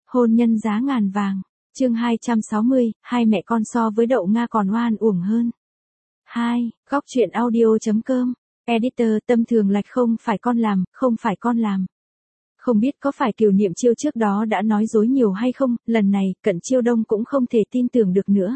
Hôn nhân giá ngàn vàng. Chương 260, hai mẹ con so với đậu Nga còn oan uổng hơn. 2. Góc truyện audio.com. Editor, tâm thường lạch không phải con làm, không phải con làm. Không biết có phải Kiều Niệm Chiêu trước đó đã nói dối nhiều hay không, lần này, Cận Chiêu Đông cũng không thể tin tưởng được nữa.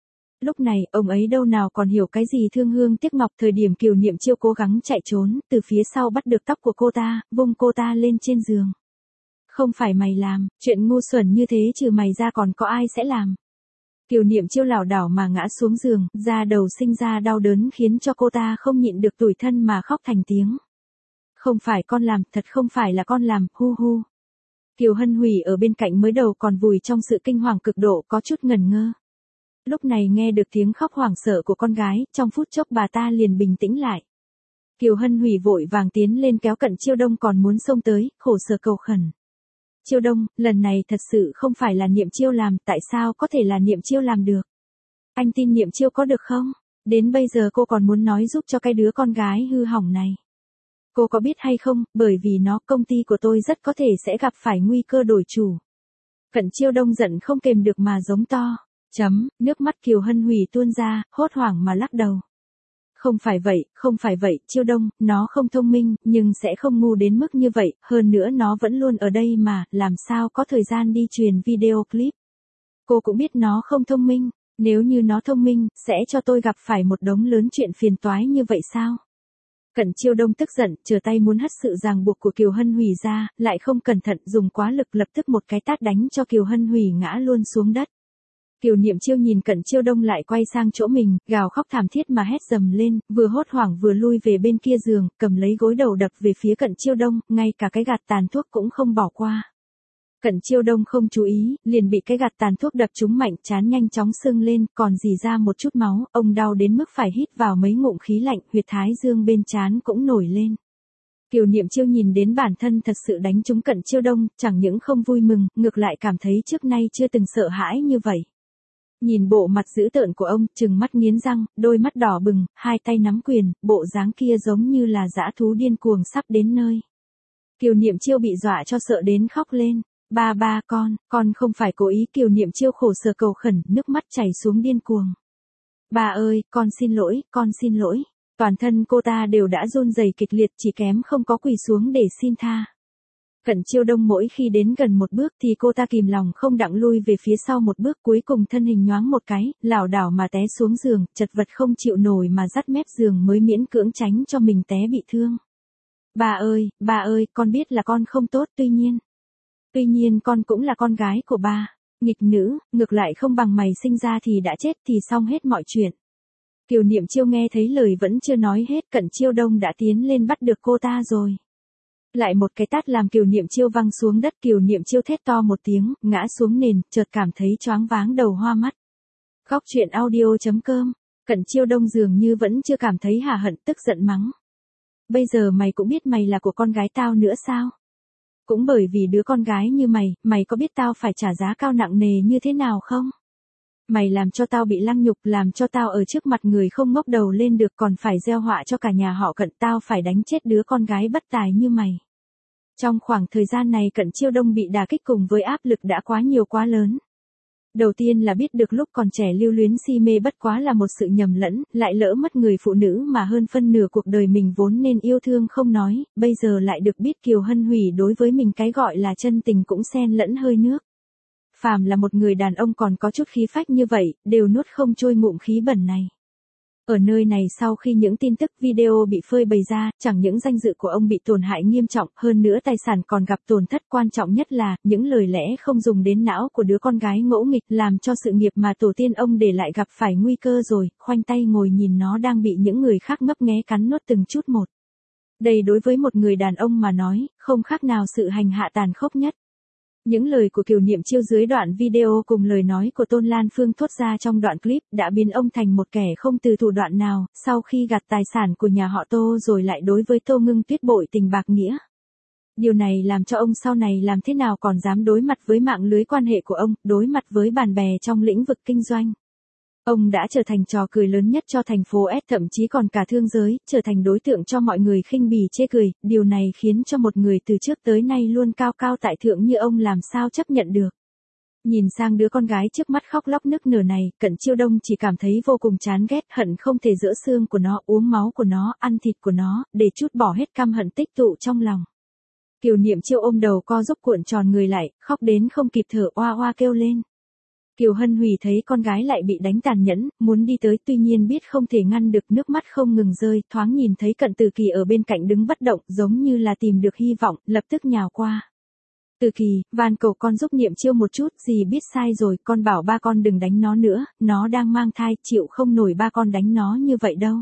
Lúc này, ông ấy đâu nào còn hiểu cái gì thương hương tiếc ngọc, thời điểm Kiều Niệm Chiêu cố gắng chạy trốn, từ phía sau bắt được tóc của cô ta, vung cô ta lên trên giường. Không phải mày làm, chuyện ngu xuẩn như thế trừ mày ra còn có ai sẽ làm. Kiều Niệm Chiêu lảo đảo mà ngã xuống giường, da đầu sinh ra đau đớn khiến cho cô ta không nhịn được tủi thân mà khóc thành tiếng. Không phải con làm, thật không phải là con làm, hu hu. Kiều Hân Hủy ở bên cạnh mới đầu còn vùi trong sự kinh hoàng cực độ, có chút ngần ngơ. Lúc này nghe được tiếng khóc hoảng sợ của con gái, trong phút chốc bà ta liền bình tĩnh lại. Kiều Hân Hủy vội vàng tiến lên kéo Cận Chiêu Đông còn muốn xông tới, khổ sở cầu khẩn. Chiêu Đông, lần này thật sự không phải là Niệm Chiêu làm, tại sao có thể là Niệm Chiêu làm được? Anh tin Niệm Chiêu có được không? Đến bây giờ cô còn muốn nói giúp cho cái đứa con gái hư hỏng này. Cô có biết hay không, bởi vì nó, công ty của tôi rất có thể sẽ gặp phải nguy cơ đổi chủ. Cận Chiêu Đông giận không kềm được mà giống to. Nước mắt Kiều Hân Hủy tuôn ra, hốt hoảng mà lắc đầu. Không phải vậy, Chiêu Đông, nó không thông minh, nhưng sẽ không ngu đến mức như vậy, hơn nữa nó vẫn luôn ở đây mà, làm sao có thời gian đi truyền video clip. Cô cũng biết nó không thông minh, nếu như nó thông minh, sẽ cho tôi gặp phải một đống lớn chuyện phiền toái như vậy sao? Cận Chiêu Đông tức giận, trở tay muốn hất sự ràng buộc của Kiều Hân Hủy ra, lại không cẩn thận dùng quá lực, lập tức một cái tát đánh cho Kiều Hân Hủy ngã luôn xuống đất. Kiều Niệm Chiêu nhìn Cận Chiêu Đông lại quay sang chỗ mình, gào khóc thảm thiết mà hét dầm lên, vừa hốt hoảng vừa lui về bên kia giường, cầm lấy gối đầu đập về phía Cận Chiêu Đông, ngay cả cái gạt tàn thuốc cũng không bỏ qua. Cận Chiêu Đông không chú ý, liền bị cái gạt tàn thuốc đập trúng mạnh, trán nhanh chóng sưng lên, còn rỉ ra một chút máu, ông đau đến mức phải hít vào mấy ngụm khí lạnh, huyệt thái dương bên trán cũng nổi lên. Kiều Niệm Chiêu nhìn đến bản thân thật sự đánh trúng Cận Chiêu Đông, chẳng những không vui mừng, ngược lại cảm thấy trước nay chưa từng sợ hãi như vậy. Nhìn bộ mặt dữ tợn của ông, trừng mắt nghiến răng, đôi mắt đỏ bừng, hai tay nắm quyền, bộ dáng kia giống như là dã thú điên cuồng sắp đến nơi. Kiều Niệm Chiêu bị dọa cho sợ đến khóc lên. Ba con không phải cố ý. Kiều Niệm Chiêu khổ sở cầu khẩn, nước mắt chảy xuống điên cuồng. Bà ơi, con xin lỗi. Toàn thân cô ta đều đã run rẩy kịch liệt, chỉ kém không có quỳ xuống để xin tha. Cận Chiêu Đông mỗi khi đến gần một bước thì cô ta kìm lòng không đặng lui về phía sau một bước, cuối cùng thân hình nhoáng một cái, lảo đảo mà té xuống giường, chật vật không chịu nổi mà dắt mép giường mới miễn cưỡng tránh cho mình té bị thương. Bà ơi, con biết là con không tốt, tuy nhiên con cũng là con gái của ba. Nghịch nữ, ngược lại không bằng mày sinh ra thì đã chết thì xong hết mọi chuyện. Kiều Niệm Chiêu nghe thấy lời vẫn chưa nói hết, Cận Chiêu Đông đã tiến lên bắt được cô ta rồi. Lại một cái tát làm Kiều Niệm Chiêu văng xuống đất. Kiều Niệm Chiêu thét to một tiếng, ngã xuống nền, chợt cảm thấy choáng váng đầu hoa mắt. Góc truyện audio.com. Cận Chiêu Đông dường như vẫn chưa cảm thấy hả hận, tức giận mắng. Bây giờ mày cũng biết mày là của con gái tao nữa sao? Cũng bởi vì đứa con gái như mày có biết tao phải trả giá cao nặng nề như thế nào không? Mày làm cho tao bị lăng nhục, làm cho tao ở trước mặt người không ngóc đầu lên được, còn phải gieo họa cho cả nhà họ Cận, tao phải đánh chết đứa con gái bất tài như mày. Trong khoảng thời gian này Cận Chiêu Đông bị đả kích cùng với áp lực đã quá nhiều quá lớn. Đầu tiên là biết được lúc còn trẻ lưu luyến si mê bất quá là một sự nhầm lẫn, lại lỡ mất người phụ nữ mà hơn phân nửa cuộc đời mình vốn nên yêu thương không nói, bây giờ lại được biết Kiều Hân Hủy đối với mình cái gọi là chân tình cũng xen lẫn hơi nước. Phàm là một người đàn ông còn có chút khí phách như vậy, đều nuốt không trôi ngụm khí bẩn này. Ở nơi này sau khi những tin tức video bị phơi bày ra, chẳng những danh dự của ông bị tổn hại nghiêm trọng, hơn nữa tài sản còn gặp tổn thất, quan trọng nhất là, những lời lẽ không dùng đến não của đứa con gái ngỗ nghịch làm cho sự nghiệp mà tổ tiên ông để lại gặp phải nguy cơ rồi, khoanh tay ngồi nhìn nó đang bị những người khác ngấp nghé cắn nuốt từng chút một. Đây đối với một người đàn ông mà nói, không khác nào sự hành hạ tàn khốc nhất. Những lời của Kiều Niệm Chiêu dưới đoạn video cùng lời nói của Tôn Lan Phương thốt ra trong đoạn clip đã biến ông thành một kẻ không từ thủ đoạn nào, sau khi gạt tài sản của nhà họ Tô rồi lại đối với Tô Ngưng Tuyết bội tình bạc nghĩa. Điều này làm cho ông sau này làm thế nào còn dám đối mặt với mạng lưới quan hệ của ông, đối mặt với bạn bè trong lĩnh vực kinh doanh. Ông đã trở thành trò cười lớn nhất cho thành phố S, thậm chí còn cả thương giới, trở thành đối tượng cho mọi người khinh bỉ chê cười, điều này khiến cho một người từ trước tới nay luôn cao cao tại thượng như ông làm sao chấp nhận được. Nhìn sang đứa con gái trước mắt khóc lóc nức nở này, Cận Chiêu Đông chỉ cảm thấy vô cùng chán ghét, hận không thể giỡ xương của nó, uống máu của nó, ăn thịt của nó, để trút bỏ hết căm hận tích tụ trong lòng. Kiều Niệm Chiêu ôm đầu co giúp cuộn tròn người lại, khóc đến không kịp thở, oa oa kêu lên. Kiều Hân Hủy thấy con gái lại bị đánh tàn nhẫn, muốn đi tới, tuy nhiên biết không thể ngăn được, nước mắt không ngừng rơi, thoáng nhìn thấy Cận Từ Kỳ ở bên cạnh đứng bất động, giống như là tìm được hy vọng, lập tức nhào qua. Từ Kỳ, van cầu con giúp Niệm Chiêu một chút, dì biết sai rồi, con bảo ba con đừng đánh nó nữa, nó đang mang thai, chịu không nổi ba con đánh nó như vậy đâu.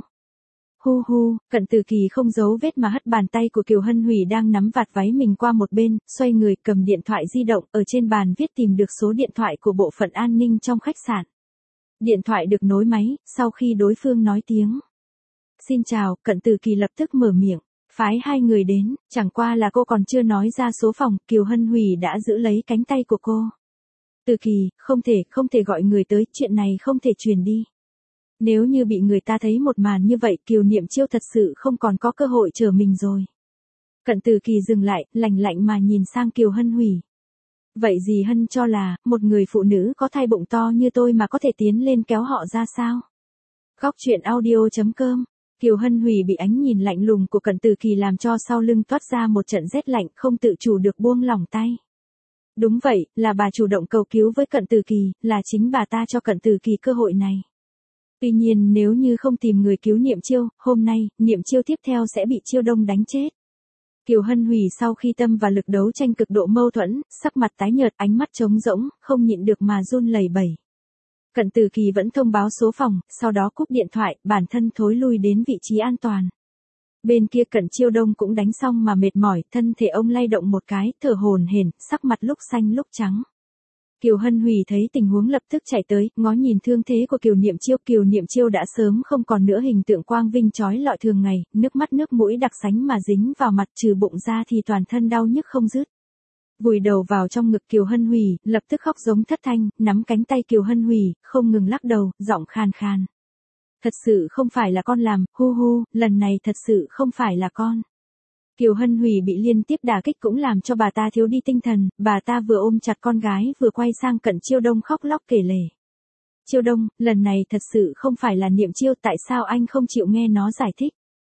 Hu hu, Cận Từ Kỳ không giấu vết mà hất bàn tay của Kiều Hân Hủy đang nắm vạt váy mình qua một bên, xoay người cầm điện thoại di động, ở trên bàn viết tìm được số điện thoại của bộ phận an ninh trong khách sạn. Điện thoại được nối máy, sau khi đối phương nói tiếng xin chào, Cận Từ Kỳ lập tức mở miệng, phái hai người đến, chẳng qua là cô còn chưa nói ra số phòng, Kiều Hân Hủy đã giữ lấy cánh tay của cô. Từ Kỳ, không thể gọi người tới, chuyện này không thể truyền đi. Nếu như bị người ta thấy một màn như vậy, Kiều Niệm Chiêu thật sự không còn có cơ hội trở mình rồi. Cận Từ Kỳ dừng lại, lạnh lạnh mà nhìn sang Kiều Hân Hủy. Vậy dì Hân cho là, một người phụ nữ có thai bụng to như tôi mà có thể tiến lên kéo họ ra sao? Góc truyện audio.com. Kiều Hân Hủy bị ánh nhìn lạnh lùng của Cận Từ Kỳ làm cho sau lưng toát ra một trận rét lạnh, không tự chủ được buông lỏng tay. Đúng vậy, là bà chủ động cầu cứu với Cận Từ Kỳ, là chính bà ta cho Cận Từ Kỳ cơ hội này. Tuy nhiên nếu như không tìm người cứu Niệm Chiêu, hôm nay, Niệm Chiêu tiếp theo sẽ bị Chiêu Đông đánh chết. Kiều Hân Hủy sau khi tâm và lực đấu tranh cực độ mâu thuẫn, sắc mặt tái nhợt, ánh mắt trống rỗng, không nhịn được mà run lẩy bẩy. Cận Từ Kỳ vẫn thông báo số phòng, sau đó cúp điện thoại, bản thân thối lui đến vị trí an toàn. Bên kia Cận Chiêu Đông cũng đánh xong mà mệt mỏi, thân thể ông lay động một cái, thở hổn hển, sắc mặt lúc xanh lúc trắng. Kiều Hân Hủy thấy tình huống lập tức chạy tới, ngó nhìn thương thế của Kiều Niệm Chiêu đã sớm không còn nữa hình tượng quang vinh chói lọi thường ngày, nước mắt nước mũi đặc sánh mà dính vào mặt, trừ bụng ra thì toàn thân đau nhức không dứt. Vùi đầu vào trong ngực Kiều Hân Hủy, lập tức khóc giống thất thanh, nắm cánh tay Kiều Hân Hủy, không ngừng lắc đầu, giọng khàn khàn. Thật sự không phải là con làm, hu hu, lần này thật sự không phải là con. Kiều Hân Hủy bị liên tiếp đả kích cũng làm cho bà ta thiếu đi tinh thần, bà ta vừa ôm chặt con gái vừa quay sang Cận Chiêu Đông khóc lóc kể lể. Chiêu Đông, lần này thật sự không phải là Niệm Chiêu, tại sao anh không chịu nghe nó giải thích?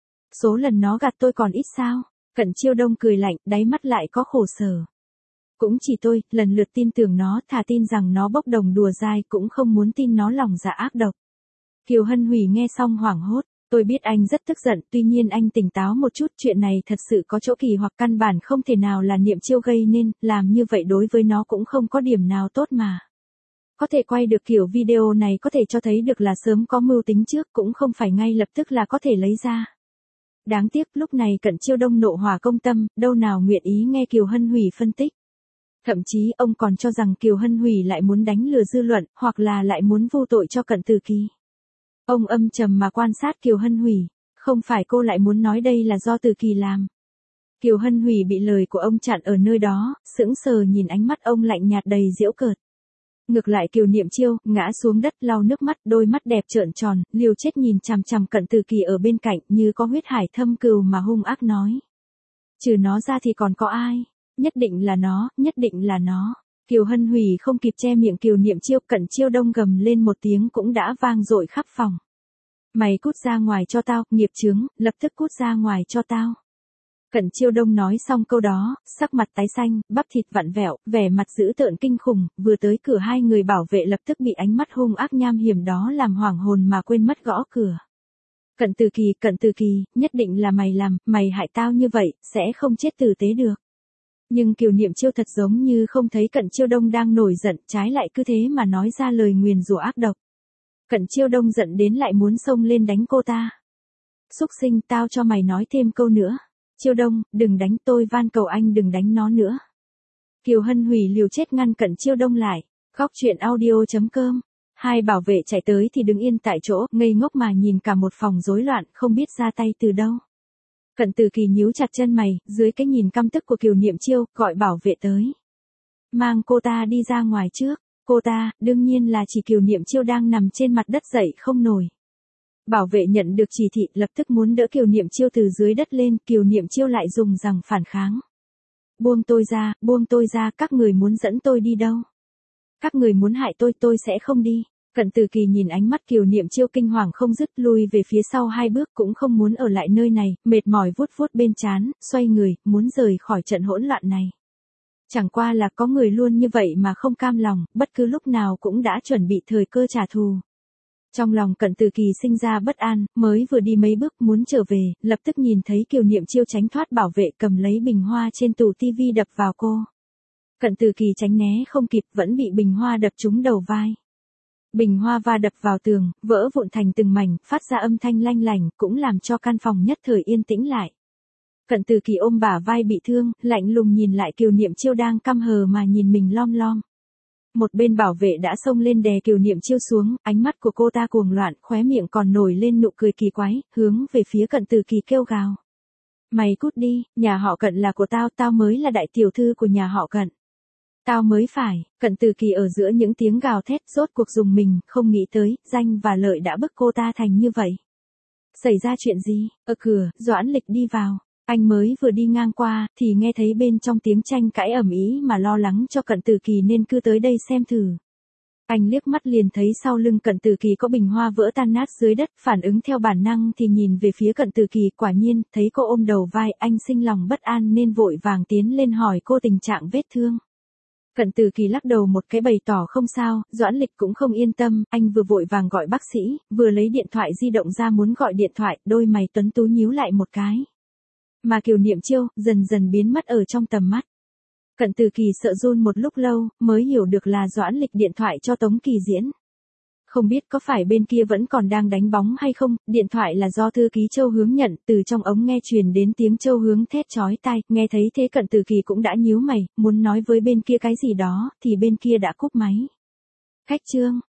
Số lần nó gạt tôi còn ít sao? Cận Chiêu Đông cười lạnh, đáy mắt lại có khổ sở. Cũng chỉ tôi, lần lượt tin tưởng nó, thà tin rằng nó bốc đồng đùa dai, cũng không muốn tin nó lòng dạ ác độc. Kiều Hân Hủy nghe xong hoảng hốt. Tôi biết anh rất tức giận, tuy nhiên anh tỉnh táo một chút, chuyện này thật sự có chỗ kỳ hoặc căn bản không thể nào là Niệm Chiêu gây nên, làm như vậy đối với nó cũng không có điểm nào tốt mà. Có thể quay được kiểu video này có thể cho thấy được là sớm có mưu tính trước, cũng không phải ngay lập tức là có thể lấy ra. Đáng tiếc lúc này Cận Chiêu Đông nộ hỏa công tâm, đâu nào nguyện ý nghe Kiều Hân Hủy phân tích. Thậm chí ông còn cho rằng Kiều Hân Hủy lại muốn đánh lừa dư luận, hoặc là lại muốn vô tội cho Cận Từ Kỳ. Ông âm trầm mà quan sát Kiều Hân Hủy, không phải cô lại muốn nói đây là do Từ Kỳ làm. Kiều Hân Hủy bị lời của ông chặn ở nơi đó, sững sờ nhìn ánh mắt ông lạnh nhạt đầy giễu cợt. Ngược lại Kiều Niệm Chiêu, ngã xuống đất lau nước mắt, đôi mắt đẹp trợn tròn, liều chết nhìn chằm chằm Cận Từ Kỳ ở bên cạnh như có huyết hải thâm cừu mà hung ác nói. Trừ nó ra thì còn có ai? Nhất định là nó, nhất định là nó. Kiều Hân Hủy không kịp che miệng Kiều Niệm Chiêu, Cận Chiêu Đông gầm lên một tiếng cũng đã vang dội khắp phòng. Mày cút ra ngoài cho tao, nghiệp chướng, lập tức cút ra ngoài cho tao. Cận Chiêu Đông nói xong câu đó, sắc mặt tái xanh, bắp thịt vặn vẹo, vẻ mặt dữ tợn kinh khủng, vừa tới cửa hai người bảo vệ lập tức bị ánh mắt hung ác nham hiểm đó làm hoảng hồn mà quên mất gõ cửa. Cận Từ Kỳ, nhất định là mày làm, mày hại tao như vậy, sẽ không chết tử tế được. Nhưng Kiều Niệm Chiêu thật giống như không thấy Cận Chiêu Đông đang nổi giận, trái lại cứ thế mà nói ra lời nguyền rủa ác độc. Cận Chiêu Đông giận đến lại muốn xông lên đánh cô ta. Xúc sinh, tao cho mày nói thêm câu nữa. Chiêu Đông, đừng đánh tôi, van cầu anh đừng đánh nó nữa. Kiều Hân Hủy liều chết ngăn Cận Chiêu Đông lại. Góc truyện audio.com. Hai bảo vệ chạy tới thì đứng yên tại chỗ, ngây ngốc mà nhìn cả một phòng rối loạn, không biết ra tay từ đâu. Cận Từ Kỳ nhíu chặt chân mày, dưới cái nhìn căm tức của Kiều Niệm Chiêu, gọi bảo vệ tới. Mang cô ta đi ra ngoài trước. Cô ta, đương nhiên là chỉ Kiều Niệm Chiêu đang nằm trên mặt đất dậy không nổi. Bảo vệ nhận được chỉ thị, lập tức muốn đỡ Kiều Niệm Chiêu từ dưới đất lên, Kiều Niệm Chiêu lại dùng rằng phản kháng. Buông tôi ra, các người muốn dẫn tôi đi đâu? Các người muốn hại tôi sẽ không đi. Cận Từ Kỳ nhìn ánh mắt Kiều Niệm Chiêu kinh hoàng không dứt, lui về phía sau 2 bước, cũng không muốn ở lại nơi này, mệt mỏi vuốt vuốt bên trán, xoay người, muốn rời khỏi trận hỗn loạn này. Chẳng qua là có người luôn như vậy mà không cam lòng, bất cứ lúc nào cũng đã chuẩn bị thời cơ trả thù. Trong lòng Cận Từ Kỳ sinh ra bất an, mới vừa đi mấy bước muốn trở về, lập tức nhìn thấy Kiều Niệm Chiêu tránh thoát bảo vệ, cầm lấy bình hoa trên tủ tivi đập vào cô. Cận Từ Kỳ tránh né không kịp, vẫn bị bình hoa đập trúng đầu vai. Bình hoa va đập vào tường, vỡ vụn thành từng mảnh, phát ra âm thanh lanh lảnh, cũng làm cho căn phòng nhất thời yên tĩnh lại. Cận Từ Kỳ ôm bả vai bị thương, lạnh lùng nhìn lại Kiều Niệm Chiêu đang căm hờ mà nhìn mình lom lom. Một bên bảo vệ đã xông lên đè Kiều Niệm Chiêu xuống, ánh mắt của cô ta cuồng loạn, khóe miệng còn nổi lên nụ cười kỳ quái, hướng về phía Cận Từ Kỳ kêu gào. Mày cút đi, nhà họ Cận là của tao, tao mới là đại tiểu thư của nhà họ Cận. Tao mới phải. Cận Từ Kỳ ở giữa những tiếng gào thét rốt cuộc dùng mình, không nghĩ tới, danh và lợi đã bức cô ta thành như vậy. Xảy ra chuyện gì? Ở cửa, Doãn Lịch đi vào. Anh mới vừa đi ngang qua, thì nghe thấy bên trong tiếng tranh cãi ầm ĩ mà lo lắng cho Cận Từ Kỳ nên cứ tới đây xem thử. Anh liếc mắt liền thấy sau lưng Cận Từ Kỳ có bình hoa vỡ tan nát dưới đất, phản ứng theo bản năng thì nhìn về phía Cận Từ Kỳ, quả nhiên, thấy cô ôm đầu vai, anh sinh lòng bất an nên vội vàng tiến lên hỏi cô tình trạng vết thương. Cận Từ Kỳ lắc đầu một cái bày tỏ không sao, Doãn Lịch cũng không yên tâm, anh vừa vội vàng gọi bác sĩ, vừa lấy điện thoại di động ra muốn gọi điện thoại, đôi mày tuấn tú nhíu lại một cái. Mà Kiều Niệm Chiêu, dần dần biến mất ở trong tầm mắt. Cận Từ Kỳ sợ run một lúc lâu, mới hiểu được là Doãn Lịch điện thoại cho Tống Kỳ Diễn. Không biết có phải bên kia vẫn còn đang đánh bóng hay không, điện thoại là do thư ký Châu Hướng nhận, từ trong ống nghe truyền đến tiếng Châu Hướng thét chói tai, nghe thấy thế Cận Từ Kỳ cũng đã nhíu mày, muốn nói với bên kia cái gì đó, thì bên kia đã cúp máy. Khách Trương,